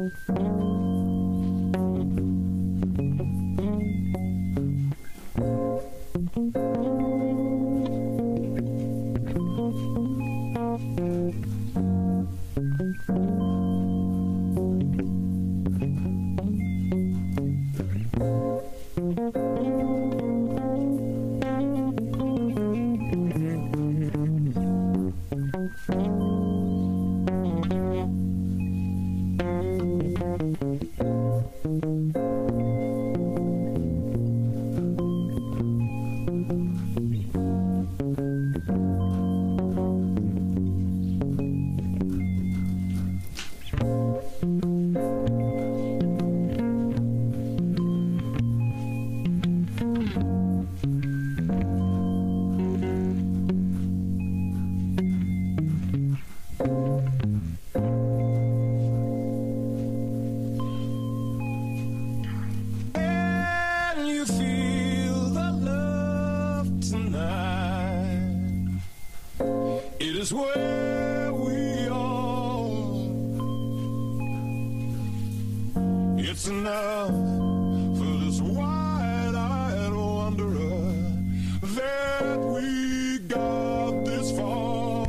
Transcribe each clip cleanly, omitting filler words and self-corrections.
Is where we are. It's enough for this wide-eyed wanderer that we got this far.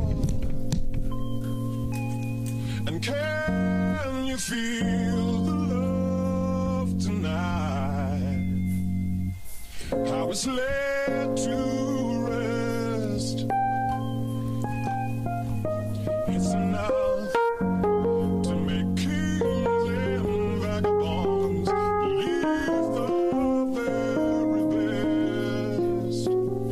And can you feel the love tonight? How it's led to rest. It's enough to make kings and vagabonds leave the very best.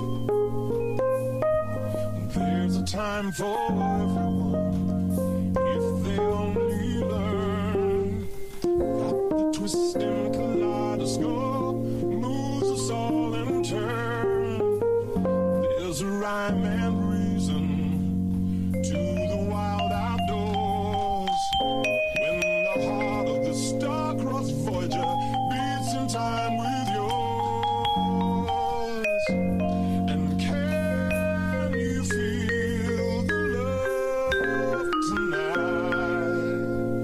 There's a time for everyone if they only learn that the twisting kaleidoscope moves us all in turn. There's a rhyme and reason to the wild outdoors when the heart of the star-crossed Voyager beats in time with yours. And can you feel the love tonight?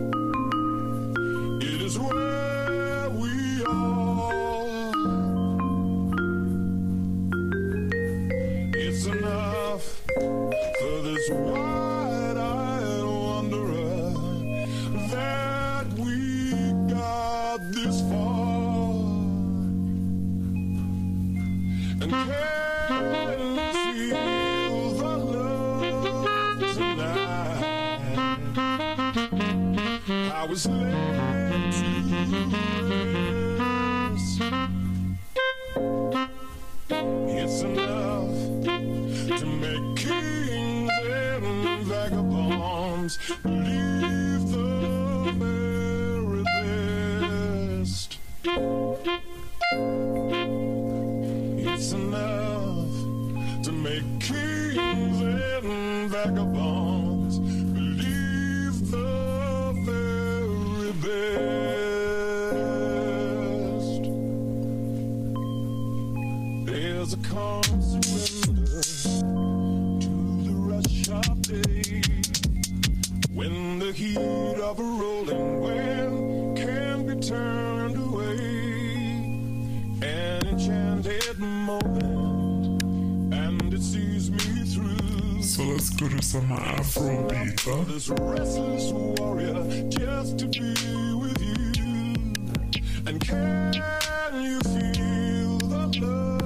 It is where we are. It's enough for this wide-eyed wanderer that we got this far. And can you feel the love tonight? I was led to rest. It's enough to make kings and vagabonds leave the very best. It's enough to make kings and vagabonds leave the very best. There's a calm surrender to the rush of day when the heat of a rolling wind can be turned away. An enchanted moment, and it sees me through. So let's go to some Afrobeat, huh? This restless warrior just to be with you. And can you feel the love?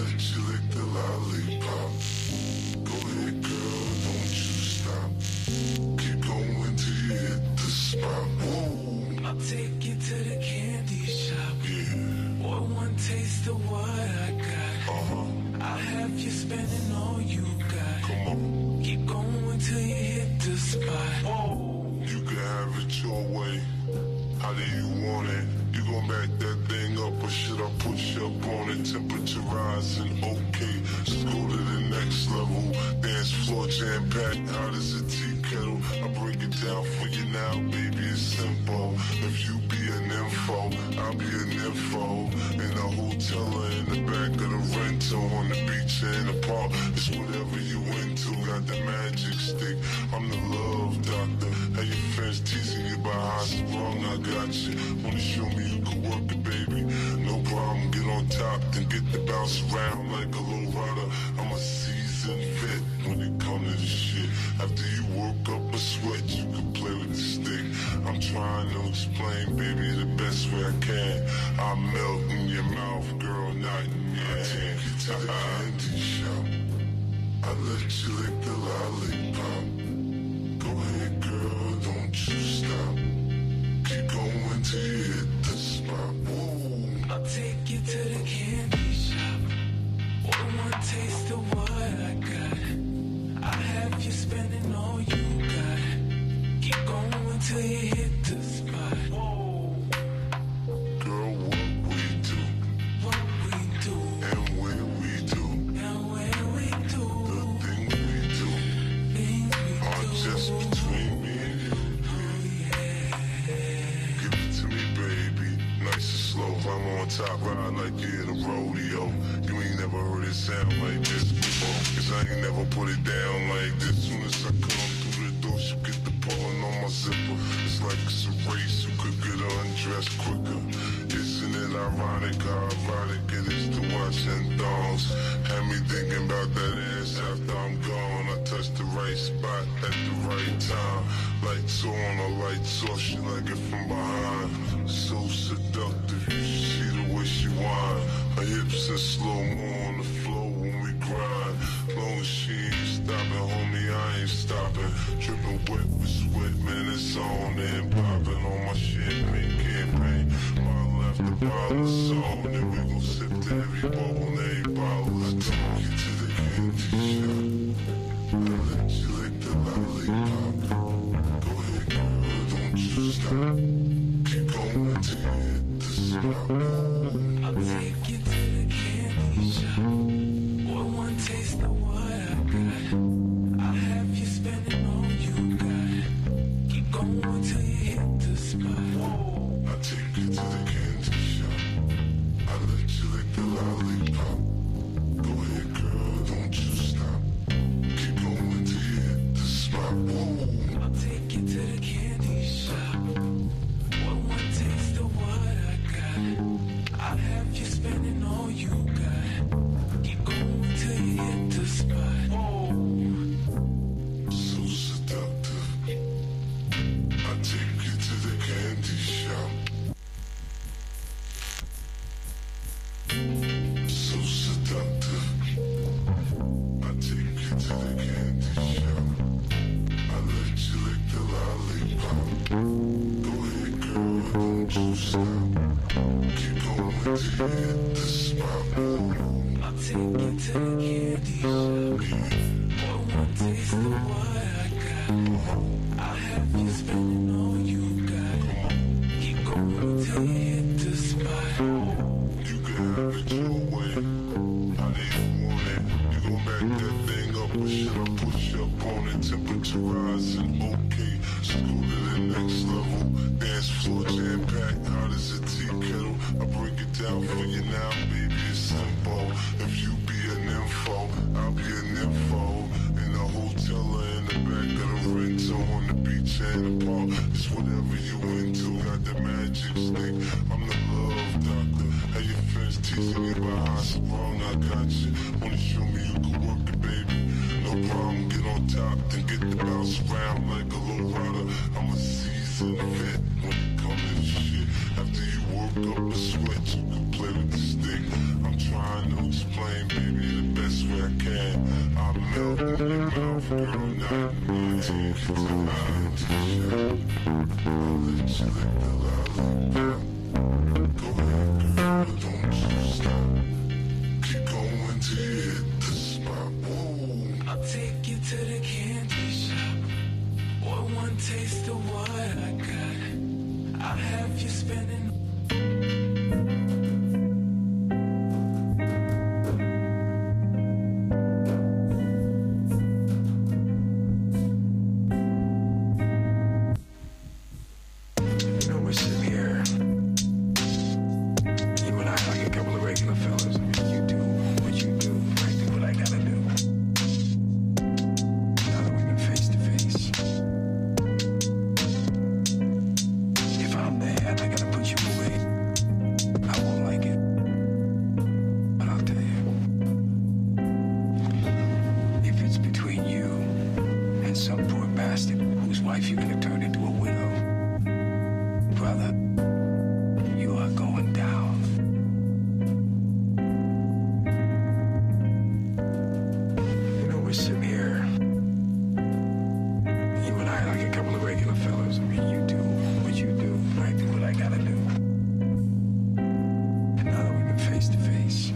let you lick the lollipop. Go ahead, girl, don't you stop. Keep going till you hit the spot. Whoa. I'll take you to the candy shop. Yeah. Boy, one taste of what I got. I'll have you spending all you got. Come on. Keep going till you hit the spot. Whoa. You can have it your way. How do you want it? You gon' back that thing up or should I push up on it? Temperature rising, okay. Let's go to the next level. Dance floor jam-packed, hot as a tea kettle. I break it down for you now, baby, it's simple. If you be an info, I'll be an info. In a hotel or in the back of the rental, on the beach or in the park, it's whatever you into. Got the magic stick, I'm the love doctor. Hey, your friends teasing you about how strong I got you. Wanna show me you can work it, baby? No problem, get on top, then get to bounce around like a low rider. I'm a seasoned vet when it comes to this shit. After you work up a sweat, you can play with the stick. I'm trying to explain, baby, the best way I can. I melt in your mouth, girl, not in your hand. I take you to the candy shop. I let you lick the lollipop. Go ahead, girl, don't you stop. Keep going till you hit the spot. Whoa. I'll take you to the candy shop. Boy, one taste of what I got. I'll have you spending all you got. Keep going till you hit the spot. Whoa. Girl, what we do What we do and where we do, and where we do the things we do things we are do. just between me and you. Oh yeah. Give it to me, baby. Nice and slow. I'm on top, ride like you in a rodeo. You ain't never heard it sound like this before. Cause I ain't never put it down like this. Soon as I come through the door, you get the pulling on my zipper. It's like it's a race, you could get undressed quicker. Isn't it ironic how erotic it is to watch in thongs? Had me thinking about that ass after I'm gone. I touched the right spot at the right time. Lights on or lights off, she like it from behind. So seductive, you should see the way she whine. Her hips in slow-mo on the floor when we grind. Long as she ain't stopping, homie, I ain't stopping. Dripping wet with sweat, man, it's on and popping on my champagne campaign. Bottle after bottle, song, then we gon' sip to every bubble and every bottle. I take you to the candy shop. I let you lick the lollipop. Go ahead, girl, don't you stop. Keep going till you hit the spot. I'll take you to the candy shop. Boy, one taste of what I got. I'll have you spending all you got. Keep going till you hit the spot. Whoa. I take you to the candy shop. I let you lick the lollipop. Go ahead, girl, don't you stop. Keep going till you hit the spot. Whoa. I'll take you to the candy shop. Boy, one taste of what I got. I'll have you spending all you got. Keep going till you hit the spot. Whoa. So seductive. I take you to the candy shop. So seductive. I take you to the candy shop. I let you lick the lollipop. Go ahead, girl, don't you stop. Keep going till you hit the spot. I'll take you to the candy shop. Boy, one taste of what I got. I'll have you spending all you got. Keep going till you hit the spot. You can have it your way. How do you want it? You gon' back that thing up or should I push up on it? Temperature rising, okay. So go to the next level. Dance floor jam-packed, hot as a tea kettle. I break it down for you now, baby, it's simple. If you be an info, I'll be an info. In a hotel or in the back of the rental, on the beach or in the park, it's whatever you into. Got the magic stick, I'm the love doctor. Hey, your friends teasing you about how strong I got you. Wanna show me you can work it, baby? No problem, get on top, then get to bounce around like a low rider. I'm a seasoned vet when it comes to this shit. After you work up a sweat, you can play with the stick. I'm trying to explain, baby. I'll take you to the candy shop. Or one taste of what I got. I'll have you spending. You know, we're sitting here, you and I, like a couple of regular fellas. I mean, you do what you do, I do what I gotta do. Now that we've been face to face, if I'm mad, I gotta put you away. I won't like it, but I'll tell you, if it's between you and some poor bastard whose wife you're gonna turn into a widow, brother, you are going down. You know, we're sitting here, you and I, like a couple of regular fellas. I mean, you do what you do, I do what I gotta do. And now that we've been face to face,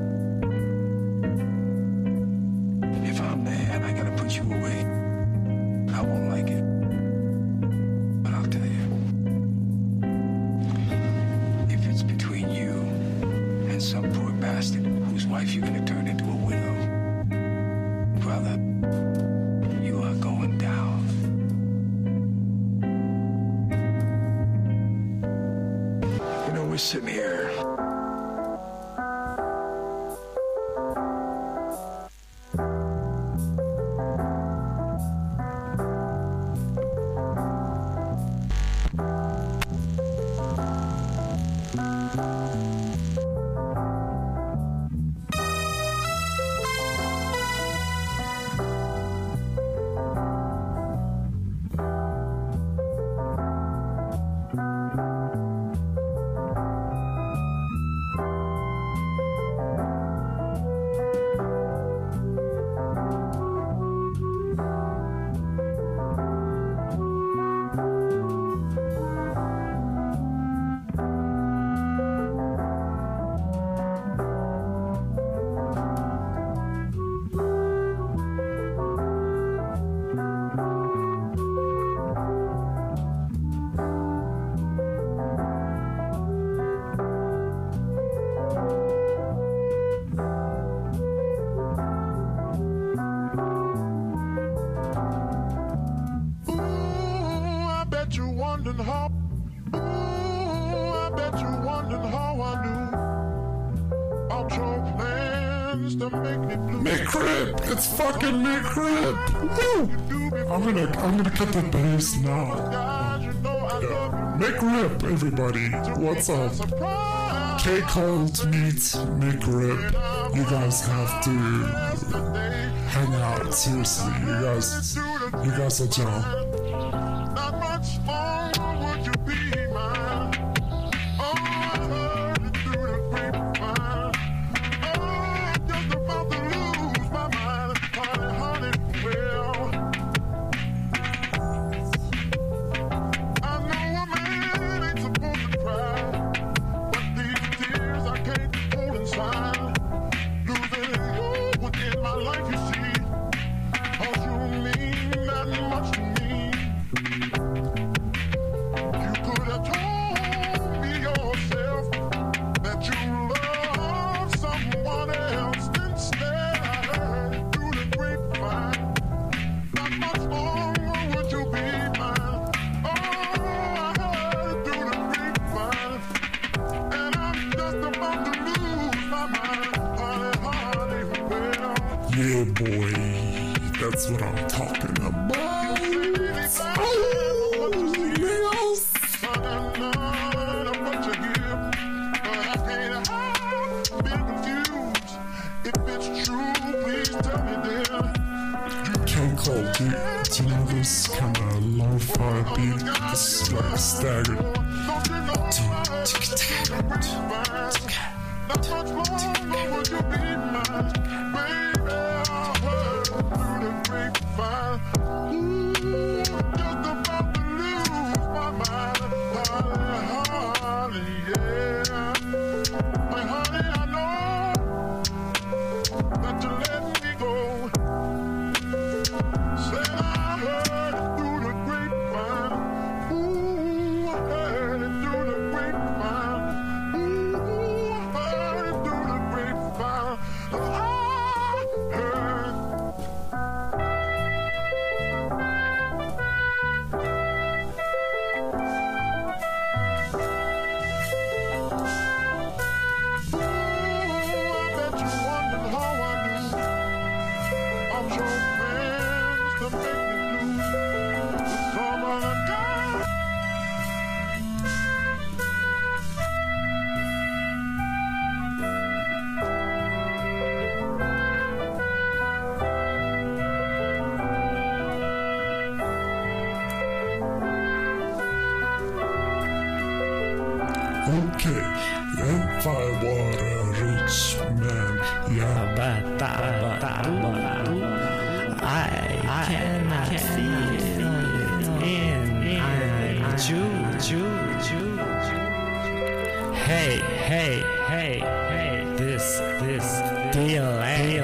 if I'm mad, I gotta put you away. I won't like it, but I'll tell you, if it's between you and some poor bastard whose wife you're gonna turn into a widow, brother, you are going down. You know, we're sitting here. I bet you're wondering how. I bet you're wondering how I knew about your plans to make me blue. McRib! It's fucking McRib! Woo! I'm gonna cut the bass now. Guys, you know I love you. McRib, everybody. What's up? Surprise. K Cold meets McRib. You guys have to hang out. Seriously, you guys are down. Not much longer would you be mine. Oh, I heard it through the grapevine. Oh, I'm just about to lose my mind. Honey, honey, well, I know a man ain't supposed to cry, but these tears I can't hold inside. Losing you within my life, you see, 'cause you mean that much to me. You could have told me yourself that you love someone else. Instead, I heard it through the grapevine. Not much longer would you be mine. Oh, I heard it through the grapevine, and I'm just about to lose my mind. Honey, honey, well, Yeah, boy. That's what I'm talking about. yes. K Cold, do you know this kind of lo-fi beat? This is like staggered. Okay, if I were a rich man, yeah, I cannot feel it in Hey, this delay.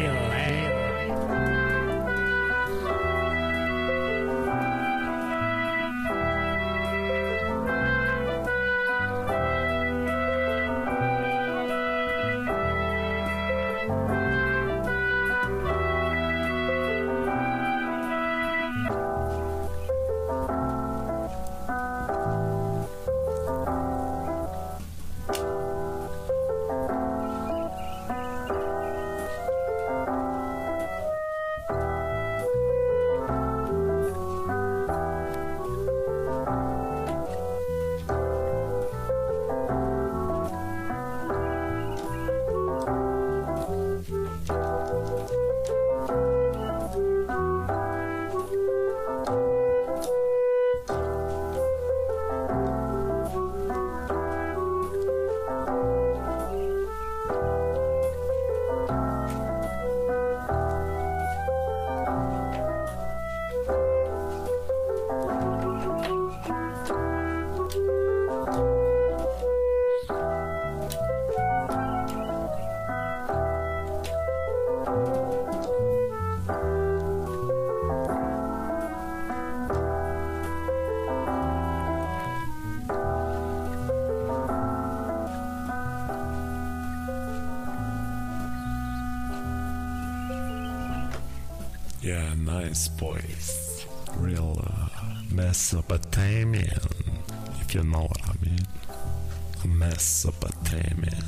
Yeah, nice boys. Real Mesopotamian, if you know what I mean. Mesopotamian.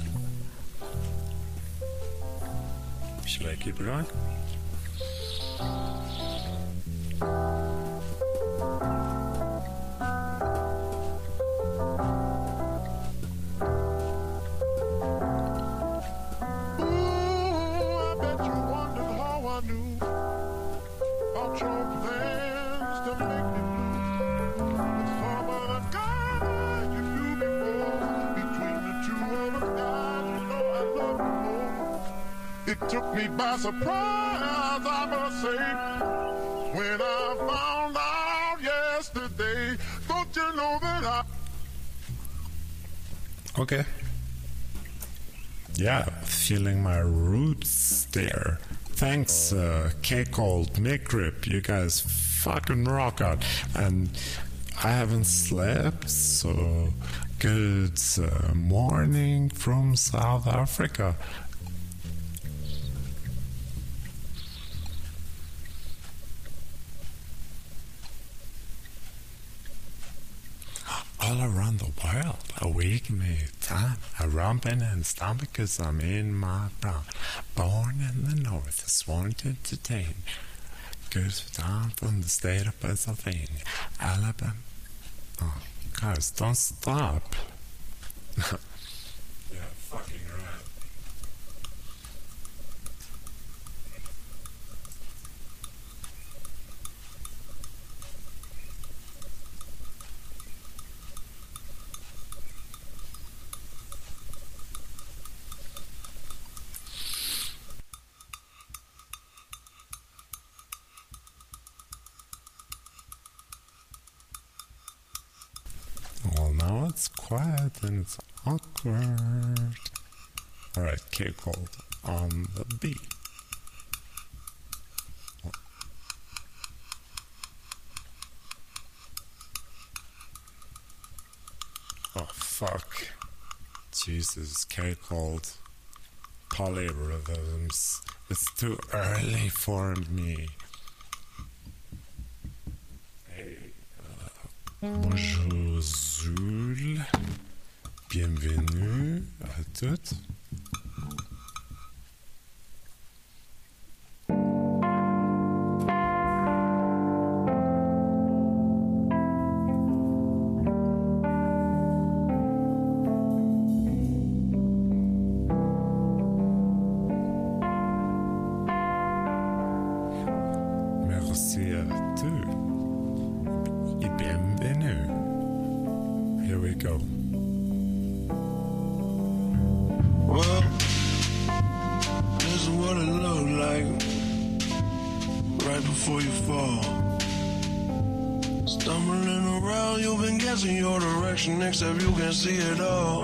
Should I keep it going? I bet you wondered how I knew about your plans to make me blue. With some other guy you knew before. Between the two of us guys, you know I love you more. It took me by surprise, I must say, when I found out yesterday. Don't you know that I... Okay. Yeah, feeling my roots there. Thanks, K-Cold, Micrip, you guys fucking rock out. And I haven't slept, so good morning from South Africa. All around the world, a week may time, a rumpin' and stomach 'cause I'm in my brown. Born in the north, sworn to entertain. Good time from the state of Pennsylvania, Alabama. Oh, guys, don't stop. Yeah, fucking right. Well, now it's quiet and it's awkward. Alright, K-Cold on the beat. Oh, fuck. Jesus, K-Cold. Polyrhythms. It's too early for me. Bonjour Zul, bienvenue à toutes. Merci à tous. Et bienvenue. Here we go. before you fall. Stumbling around, you've been guessing your direction, except you can see it all.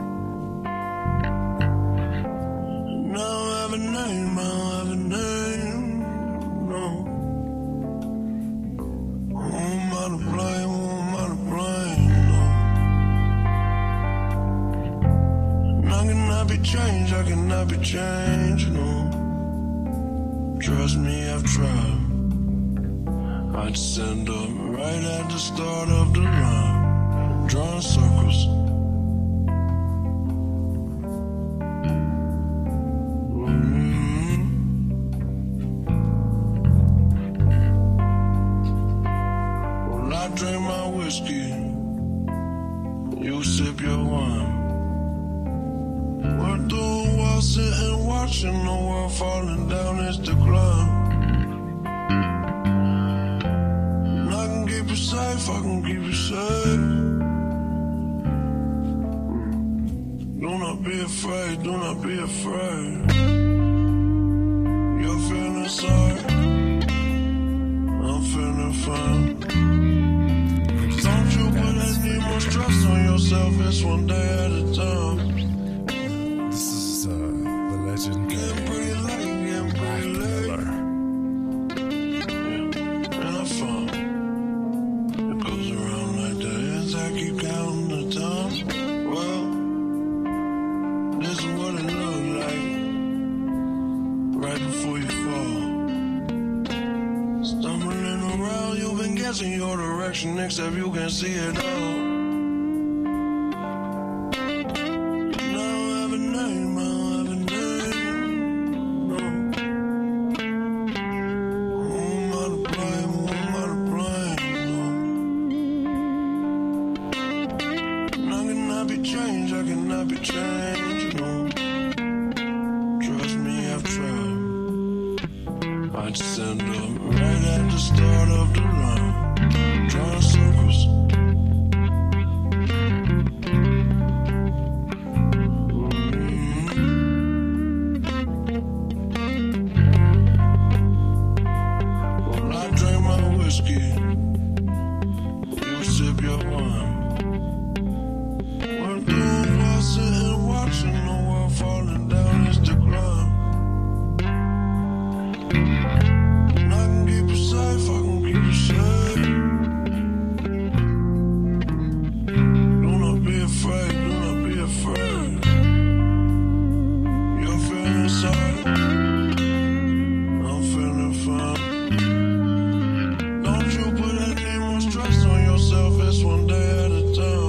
Now I have a name, I don't have a name, no. Who am I to blame, who am I to blame, no. And I cannot be changed, I cannot be changed, no. Trust me, I've tried. I'd stand up right at the start of the line, drawing circles. Well, I drink my whiskey, you sip your wine. We're through a while sitting watching the world falling down its decline. Safe, I can keep you safe. Do not be afraid, do not be afraid. You're feeling sorry, I'm feeling fine. Don't you put any more stress on yourself, it's one day at a time. This is the legendary Getting pretty late, getting pretty late. And I found I keep counting the time. Well, this is what it looked like right before you fall. Stumbling around, you've been guessing your direction, except you can see it all. Now I have a name, I don't have a name, no. Who am I to blame, who am I to blame, no. I cannot be changed, I cannot be changed, no. Trust me, I've tried. I'd stand up right at the start of the line, drawing circles. Well, I drink my whiskey, you sip your wine. Sitting watching the world falling down its decline. And I can keep you safe, I can keep you safe. Do not be afraid, do not be afraid. You're feeling sorry, I'm feeling fine. Don't you put any more stress on yourself, it's one day at a time.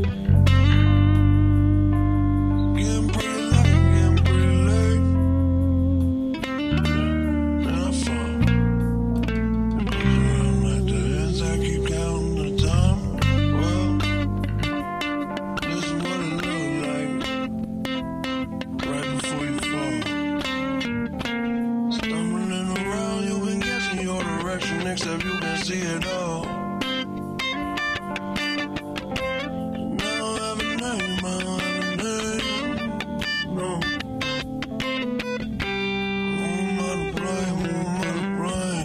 Except you can see it all. Now I have a name, I don't have a name, no. Who am I to blame, who am I to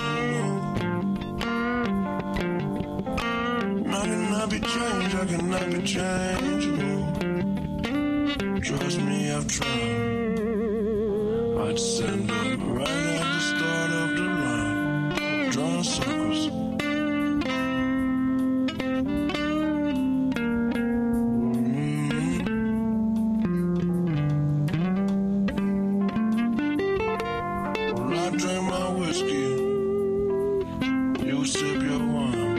blame, no. I cannot be changed, I cannot be changed, no. Trust me, I've tried. I'd stand up right at the start of the line, drawing circles. Well, I drink my whiskey, you sip your wine.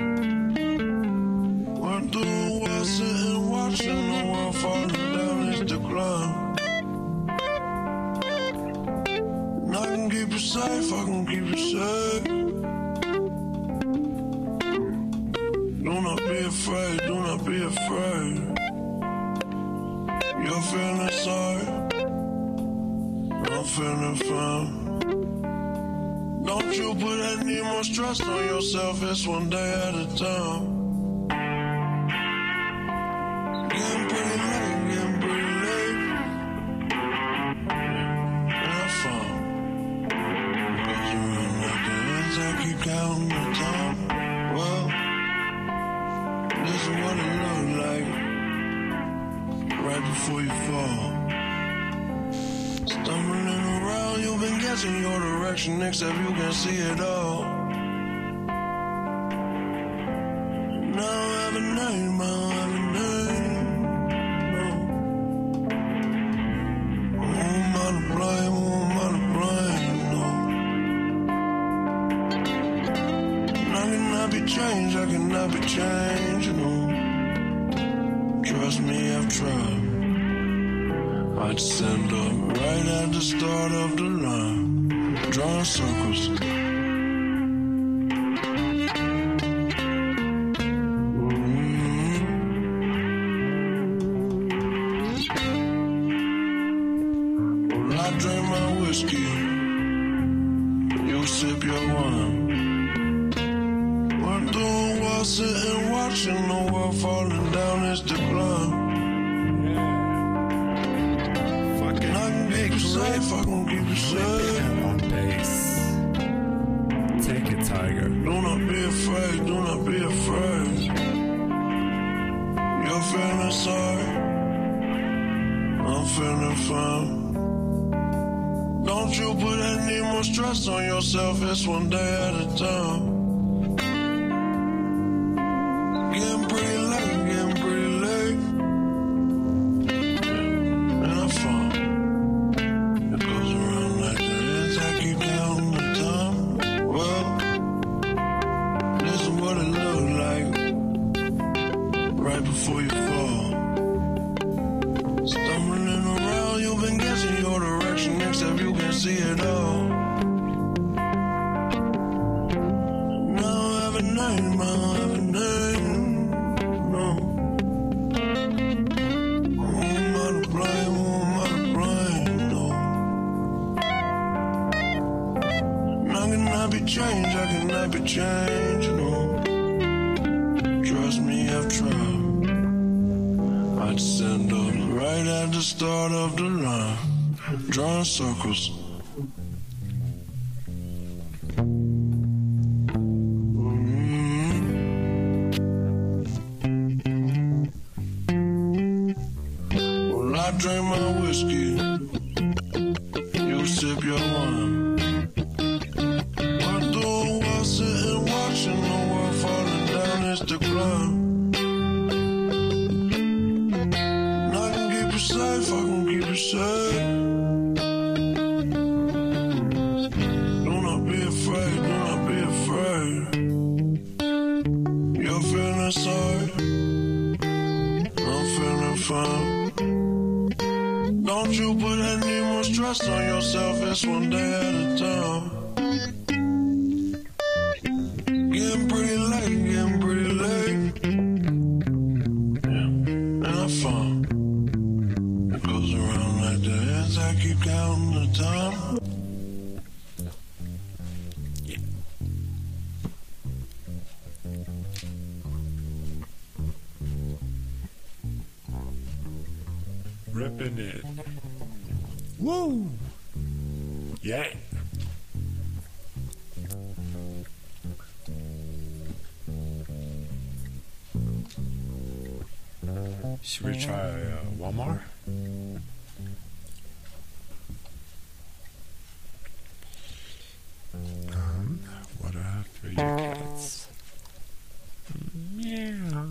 We're through a while sitting watching the world falling down its decline. And I can keep you safe, I can keep you safe. Do not be afraid, do not be afraid. You're feeling sorry, I'm feeling fine. Don't you put any more stress on yourself, it's one day at a time. Getting pretty late, getting pretty late. And I found, goes around like the ends I keep counting the time. Well, this is what it looked like right before you fall. Stumbling around, you've been guessing your direction, except you can see it all. Now I have a name, I don't have a name. No. Who am I to blame? Who am I to blame? No. I cannot be changed, I cannot be changed, no. Trust me, I've tried. I'd stand up right at the start of the line, drawing circles. Well, I drink my whiskey, you sip your wine. We're doing well, sitting watching the world falling down its decline. Fucking I can keep you safe, I can keep you safe. on base. Take it, Tiger. Do not be afraid, do not be afraid. You're feeling sorry, I'm feeling fine. Don't you put any more stress on yourself, it's one day at a time. Getting pretty late, getting pretty late. And I fall. It goes around like that. I keep counting the time. Well, this is what it looked like right before you fall. Stumbling around, you've been guessing your direction, except you can see it all. Now I have a name, I don't have a name. No. Who am I to blame? Who am I to blame? No. I cannot be changed, I cannot be changed, no. Trust me, I've tried. I'd stand up right at the start of the line, drawing circles. Well, I drink my whiskey, you sip your wine. We're doing well, sitting watching the world falling down its decline. And I can keep you safe, I can keep you safe. Do not be afraid, do not be afraid. You're feeling sorry, I'm feeling fine. Don't you put any more stress on yourself, it's one day at a time. Getting pretty late, getting pretty late. Yeah, and I fall. It goes around like that as I keep counting the time. Ripping it. Woo! Yeah. Should we try one more? What are three cats? Meow.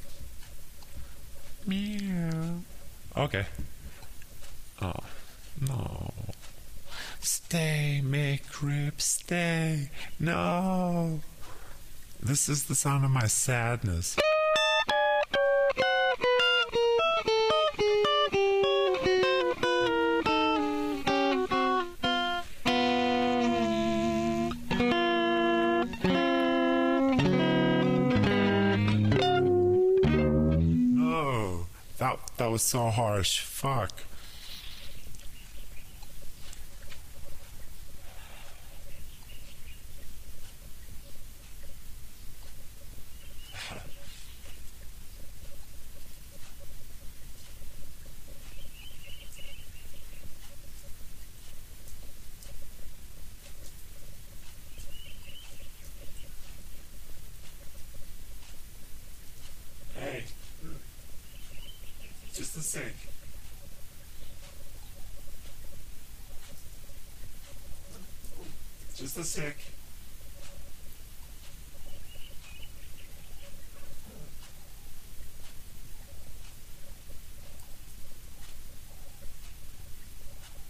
Meow. Okay. Oh, no. Stay, McRib, stay. No. This is the sound of my sadness. No. That was so harsh. Fuck. sec. Just a sec.